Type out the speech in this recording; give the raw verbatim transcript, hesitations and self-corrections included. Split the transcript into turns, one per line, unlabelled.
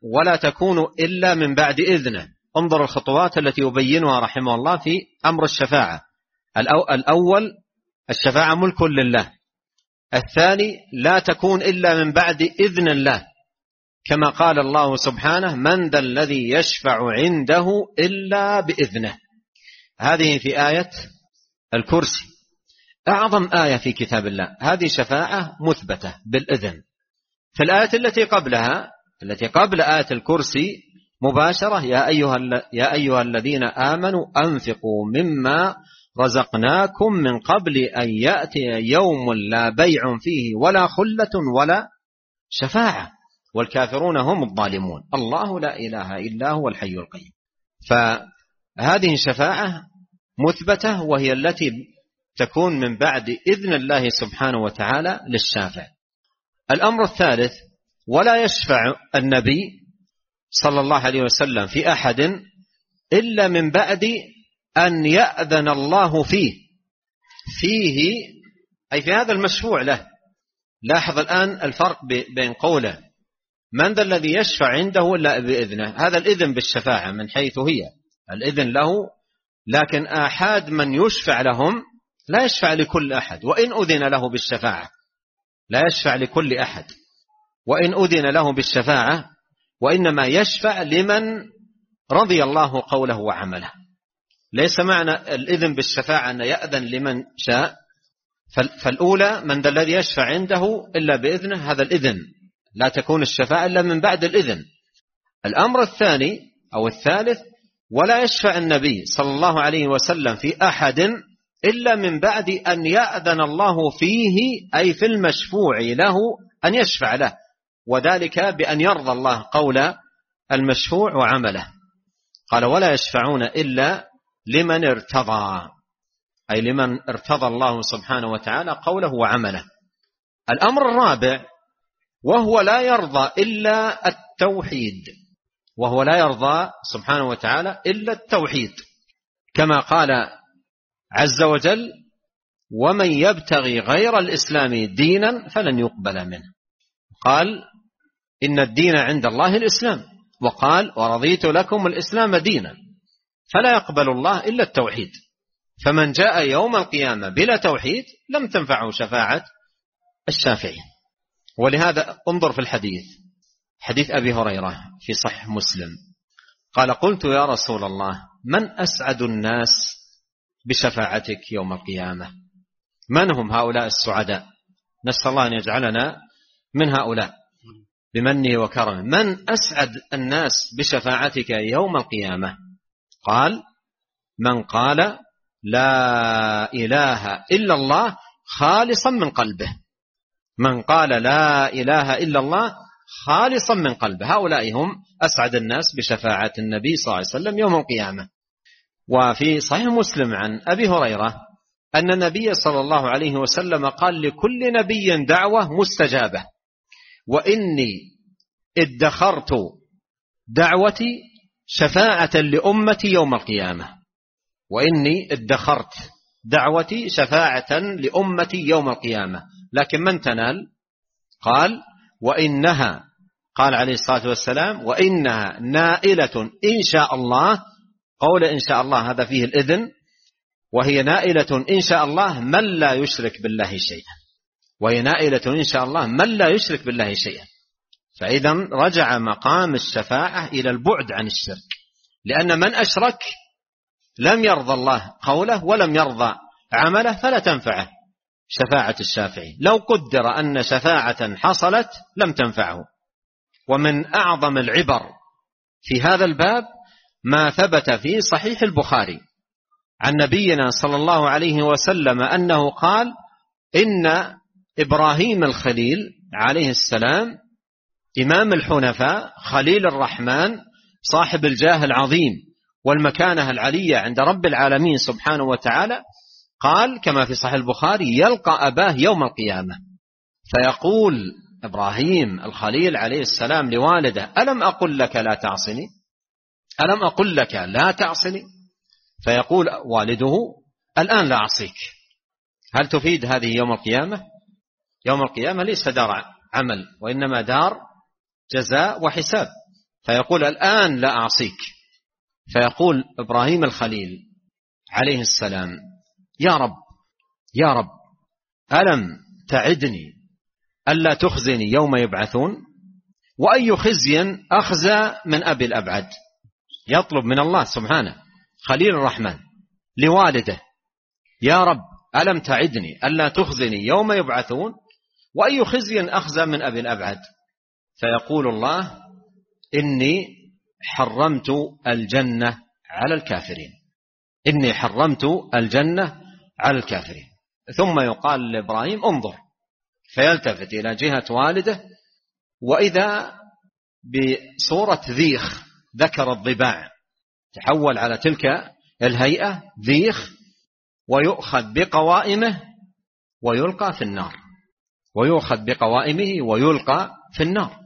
ولا تكون إلا من بعد إذنه. انظر الخطوات التي يبينها رحمه الله في أمر الشفاعة. الأول الشفاعة ملك لله. الثاني لا تكون إلا من بعد إذن الله، كما قال الله سبحانه من ذا الذي يشفع عنده إلا بإذنه. هذه في آية الكرسي، أعظم آية في كتاب الله. هذه شفاعة مثبتة بالإذن. في الآية التي قبلها التي قبل آية الكرسي مباشرة يا أيها, يا أيها الذين آمنوا أنفقوا مما رزقناكم من قبل أن يأتي يوم لا بيع فيه ولا خلة ولا شفاعة والكافرون هم الظالمون الله لا إله إلا هو الحي القيوم. فهذه شفاعة مثبتة، وهي التي تكون من بعد إذن الله سبحانه وتعالى للشافع. الأمر الثالث ولا يشفع النبي صلى الله عليه وسلم في أحد إلا من بعد أن يأذن الله فيه فيه أي في هذا المشفوع له. لاحظ الآن الفرق بين قوله من ذا الذي يشفع عنده إلا بإذنه، هذا الإذن بالشفاعة من حيث هي الإذن له، لكن آحاد من يشفع لهم لا يشفع لكل أحد وإن أذن له بالشفاعة، لا يشفع لكل أحد وإن أذن له بالشفاعة، وإنما يشفع لمن رضي الله قوله وعمله. ليس معنى الإذن بالشفاعة أن يأذن لمن شاء، فالأولى من ذا الذي يشفع عنده إلا بإذنه، هذا الإذن، لا تكون الشفاعة إلا من بعد الإذن. الأمر الثاني أو الثالث ولا يشفع النبي صلى الله عليه وسلم في أحد إلا من بعد أن يأذن الله فيه أي في المشفوع له أن يشفع له، وذلك بأن يرضى الله قول المشفوع وعمله. قال ولا يشفعون إلا لمن ارتضى، أي لمن ارتضى الله سبحانه وتعالى قوله وعمله. الأمر الرابع وهو لا يرضى إلا التوحيد، وهو لا يرضى سبحانه وتعالى إلا التوحيد، كما قال عز وجل ومن يبتغي غير الإسلام دينا فلن يقبل منه. قال إن الدين عند الله الإسلام، وقال ورضيت لكم الإسلام دينا، فلا يقبل الله إلا التوحيد. فمن جاء يوم القيامة بلا توحيد لم تنفعه شفاعة الشافعين. ولهذا انظر في الحديث، حديث أبي هريرة في صحيح مسلم، قال قلت يا رسول الله من أسعد الناس بشفاعتك يوم القيامة؟ من هم هؤلاء السعداء؟ نسأل الله أن يجعلنا من هؤلاء بمنه وكرمه. من أسعد الناس بشفاعتك يوم القيامة؟ قال من قال لا إله إلا الله خالصا من قلبه. من قال لا إله إلا الله خالصا من قلبه، هؤلاء هم أسعد الناس بشفاعة النبي صلى الله عليه وسلم يوم القيامة. وفي صحيح مسلم عن أبي هريرة أن النبي صلى الله عليه وسلم قال لكل نبي دعوة مستجابة، وإني ادخرت دعوتي شفاعة لأمتي يوم القيامة، وإني ادخرت دعوتي شفاعة لأمتي يوم القيامة. لكن من تنال؟ قال وإنها، قال عليه الصلاة والسلام وإنها نائلة إن شاء الله. قول إن شاء الله هذا فيه الإذن، وهي نائلة إن شاء الله من لا يشرك بالله شيئا، وهي نائلة إن شاء الله من لا يشرك بالله شيئا. فإذا رجع مقام الشفاعة إلى البعد عن الشرك، لأن من أشرك لم يرضى الله قوله ولم يرضى عمله، فلا تنفعه شفاعة الشافعي. لو قدر أن شفاعة حصلت لم تنفعه. ومن أعظم العبر في هذا الباب ما ثبت في صحيح البخاري عن نبينا صلى الله عليه وسلم أنه قال إن إبراهيم الخليل عليه السلام إمام الحنفاء خليل الرحمن صاحب الجاه العظيم والمكانة العلية عند رب العالمين سبحانه وتعالى، قال كما في صحيح البخاري يلقى أباه يوم القيامة فيقول إبراهيم الخليل عليه السلام لوالده ألم أقل لك لا تعصني؟ ألم أقل لك لا تعصني؟ فيقول والده الآن لا أعصيك. هل تفيد هذه يوم القيامة؟ يوم القيامة ليس دار عمل، وإنما دار جزاء وحساب. فيقول الآن لا أعصيك. فيقول إبراهيم الخليل عليه السلام يا رب يا رب ألم تعدني ألا تخزني يوم يبعثون؟ وأي خزي أخزى من أبي الأبعد. يطلب من الله سبحانه خليل الرحمن لوالده يا رب ألم تعدني ألا تخزني يوم يبعثون وأي خزي أخزى من أبي الأبعد. فيقول الله إني حرمت الجنة على الكافرين إني حرمت الجنة على الكافرين. ثم يقال لإبراهيم انظر، فيلتفت إلى جهة والده وإذا بصورة ذيخ ذكر الضباع تحول على تلك الهيئة ذيخ، ويؤخذ بقوائمه ويلقى في النار ويؤخذ بقوائمه ويلقى في النار.